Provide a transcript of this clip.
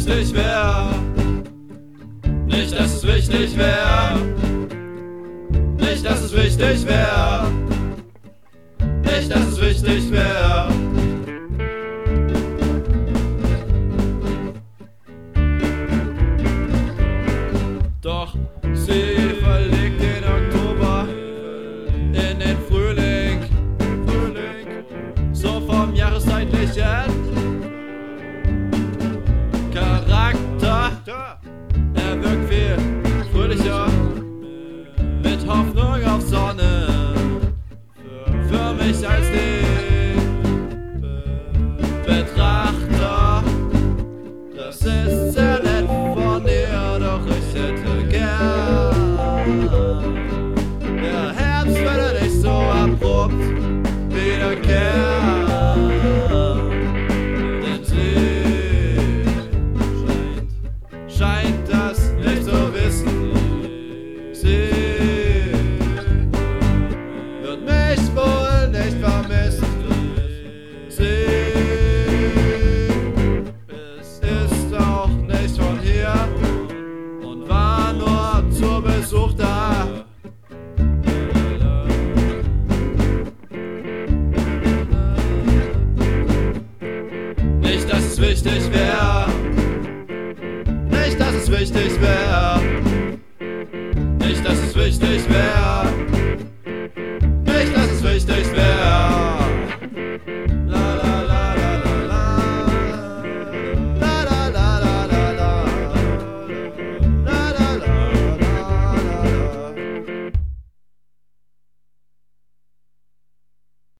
wichtig wäre. Nicht, dass es wichtig wäre. Nicht, dass es wichtig wäre. Nicht, dass es wichtig wäre. Doch sie verlegt den Oktober in den Frühling, so vom jahreszeitlichen Charakter. Er wirkt viel fröhlicher, mit Hoffnung auf Sonne, für mich als den Betrachter. Das ist sehr nett von dir, doch ich hätte gern, der Herbst würde nicht so abrupt wiederkehren. Denn sie scheint das nicht zu wissen. Sie wird mich wohl nicht vermissen. Es ist auch nicht von hier und war nur zu Besuch da. Nicht, dass es wichtig wäre. Nicht, dass es wichtig wäre.